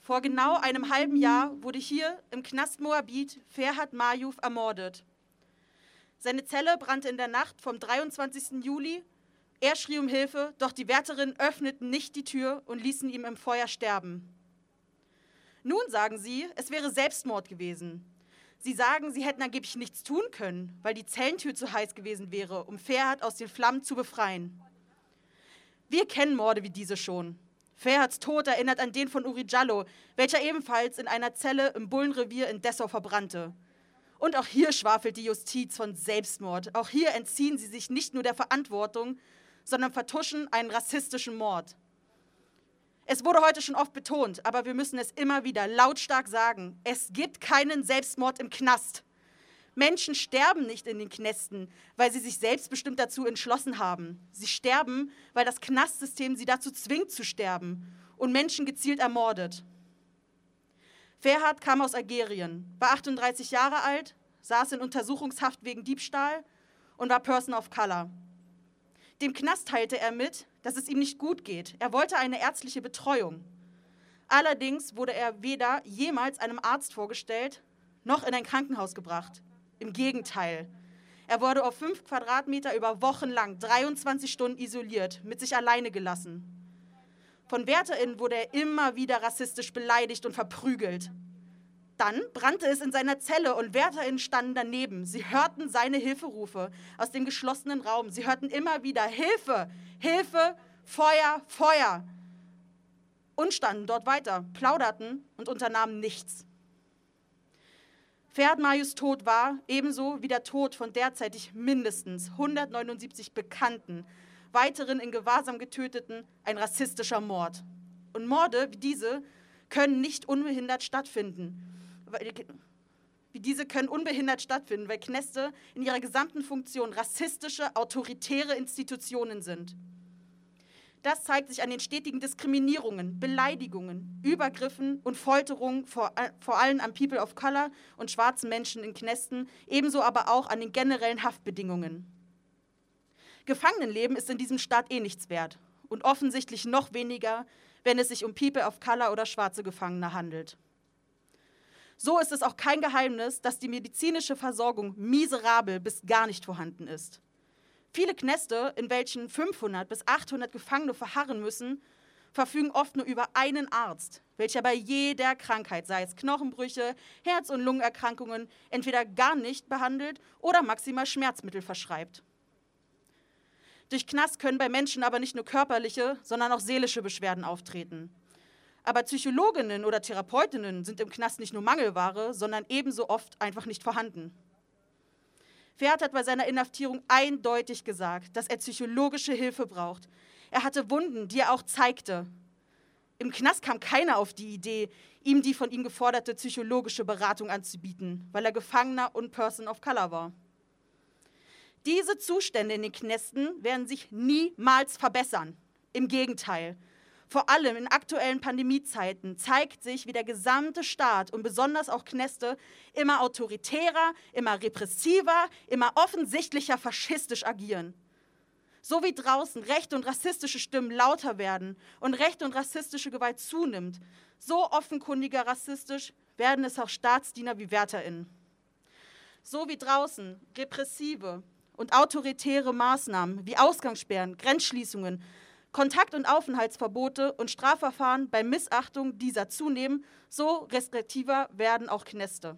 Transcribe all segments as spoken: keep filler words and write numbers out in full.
vor genau einem halben Jahr wurde hier im Knast Moabit Ferhat Mayuf ermordet. Seine Zelle brannte in der Nacht vom dreiundzwanzigsten Juli. Er schrie um Hilfe, doch die Wärterinnen öffneten nicht die Tür und ließen ihn im Feuer sterben. Nun sagen sie, es wäre Selbstmord gewesen. Sie sagen, sie hätten angeblich nichts tun können, weil die Zellentür zu heiß gewesen wäre, um Ferhat aus den Flammen zu befreien. Wir kennen Morde wie diese schon. Ferhats Tod erinnert an den von Uri Jallo, welcher ebenfalls in einer Zelle im Bullenrevier in Dessau verbrannte. Und auch hier schwafelt die Justiz von Selbstmord. Auch hier entziehen sie sich nicht nur der Verantwortung, sondern vertuschen einen rassistischen Mord. Es wurde heute schon oft betont, aber wir müssen es immer wieder lautstark sagen. Es gibt keinen Selbstmord im Knast. Menschen sterben nicht in den Knästen, weil sie sich selbstbestimmt dazu entschlossen haben. Sie sterben, weil das Knastsystem sie dazu zwingt zu sterben und Menschen gezielt ermordet. Ferhat kam aus Algerien, war achtunddreißig Jahre alt, saß in Untersuchungshaft wegen Diebstahl und war Person of Color. Dem Knast teilte er mit, dass es ihm nicht gut geht. Er wollte eine ärztliche Betreuung. Allerdings wurde er weder jemals einem Arzt vorgestellt, noch in ein Krankenhaus gebracht. Im Gegenteil. Er wurde auf fünf Quadratmeter über Wochen lang, dreiundzwanzig Stunden isoliert, mit sich alleine gelassen. Von WärterInnen wurde er immer wieder rassistisch beleidigt und verprügelt. Dann brannte es in seiner Zelle und WärterInnen standen daneben. Sie hörten seine Hilferufe aus dem geschlossenen Raum. Sie hörten immer wieder Hilfe, Hilfe, Feuer, Feuer. Und standen dort weiter, plauderten und unternahmen nichts. Ferhat Mayufs Tod war, ebenso wie der Tod von derzeitig mindestens hundertneunundsiebzig bekannten, weiteren in Gewahrsam getöteten, ein rassistischer Mord. Und Morde wie diese können nicht unbehindert stattfinden. Wie diese können unbehindert stattfinden, weil Knäste in ihrer gesamten Funktion rassistische, autoritäre Institutionen sind. Das zeigt sich an den stetigen Diskriminierungen, Beleidigungen, Übergriffen und Folterungen, vor, vor allem an People of Color und schwarzen Menschen in Knästen, ebenso aber auch an den generellen Haftbedingungen. Gefangenenleben ist in diesem Staat eh nichts wert und offensichtlich noch weniger, wenn es sich um People of Color oder schwarze Gefangene handelt. So ist es auch kein Geheimnis, dass die medizinische Versorgung miserabel bis gar nicht vorhanden ist. Viele Knäste, in welchen fünfhundert bis achthundert Gefangene verharren müssen, verfügen oft nur über einen Arzt, welcher bei jeder Krankheit, sei es Knochenbrüche, Herz- und Lungenerkrankungen, entweder gar nicht behandelt oder maximal Schmerzmittel verschreibt. Durch Knast können bei Menschen aber nicht nur körperliche, sondern auch seelische Beschwerden auftreten. Aber Psychologinnen oder Therapeutinnen sind im Knast nicht nur Mangelware, sondern ebenso oft einfach nicht vorhanden. Ferhat hat bei seiner Inhaftierung eindeutig gesagt, dass er psychologische Hilfe braucht. Er hatte Wunden, die er auch zeigte. Im Knast kam keiner auf die Idee, ihm die von ihm geforderte psychologische Beratung anzubieten, weil er Gefangener und Person of Color war. Diese Zustände in den Knästen werden sich niemals verbessern. Im Gegenteil. Vor allem in aktuellen Pandemiezeiten zeigt sich, wie der gesamte Staat und besonders auch Knäste immer autoritärer, immer repressiver, immer offensichtlicher faschistisch agieren. So wie draußen rechte und rassistische Stimmen lauter werden und rechte und rassistische Gewalt zunimmt, so offenkundiger rassistisch werden es auch Staatsdiener wie WärterInnen. So wie draußen repressive und autoritäre Maßnahmen wie Ausgangssperren, Grenzschließungen, Kontakt- und Aufenthaltsverbote und Strafverfahren bei Missachtung dieser zunehmen, so restriktiver werden auch Knäste.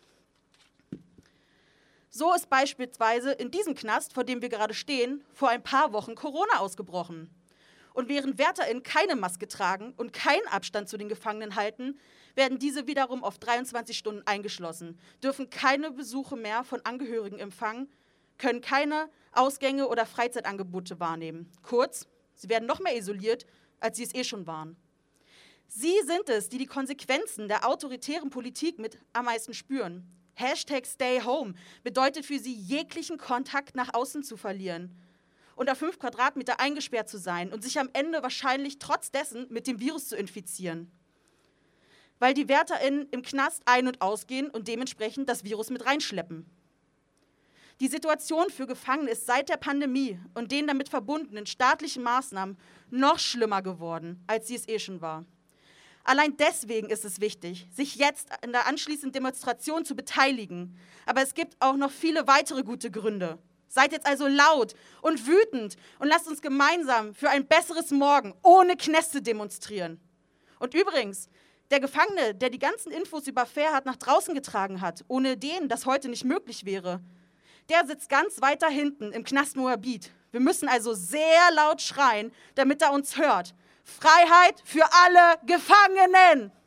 So ist beispielsweise in diesem Knast, vor dem wir gerade stehen, vor ein paar Wochen Corona ausgebrochen. Und während WärterInnen keine Maske tragen und keinen Abstand zu den Gefangenen halten, werden diese wiederum auf dreiundzwanzig Stunden eingeschlossen, dürfen keine Besuche mehr von Angehörigen empfangen, können keine Ausgänge oder Freizeitangebote wahrnehmen. Kurz, sie werden noch mehr isoliert, als sie es eh schon waren. Sie sind es, die die Konsequenzen der autoritären Politik mit am meisten spüren. Hashtag Stay Home bedeutet für sie, jeglichen Kontakt nach außen zu verlieren, unter fünf Quadratmeter eingesperrt zu sein und sich am Ende wahrscheinlich trotz dessen mit dem Virus zu infizieren. Weil die WärterInnen im Knast ein- und ausgehen und dementsprechend das Virus mit reinschleppen. Die Situation für Gefangene ist seit der Pandemie und den damit verbundenen staatlichen Maßnahmen noch schlimmer geworden, als sie es eh schon war. Allein deswegen ist es wichtig, sich jetzt in der anschließenden Demonstration zu beteiligen. Aber es gibt auch noch viele weitere gute Gründe. Seid jetzt also laut und wütend und lasst uns gemeinsam für ein besseres Morgen ohne Kneste demonstrieren. Und übrigens, der Gefangene, der die ganzen Infos über Ferhat nach draußen getragen hat, ohne den das heute nicht möglich wäre, der sitzt ganz weiter hinten im Knast Moabit. Wir müssen also sehr laut schreien, damit er uns hört. Freiheit für alle Gefangenen!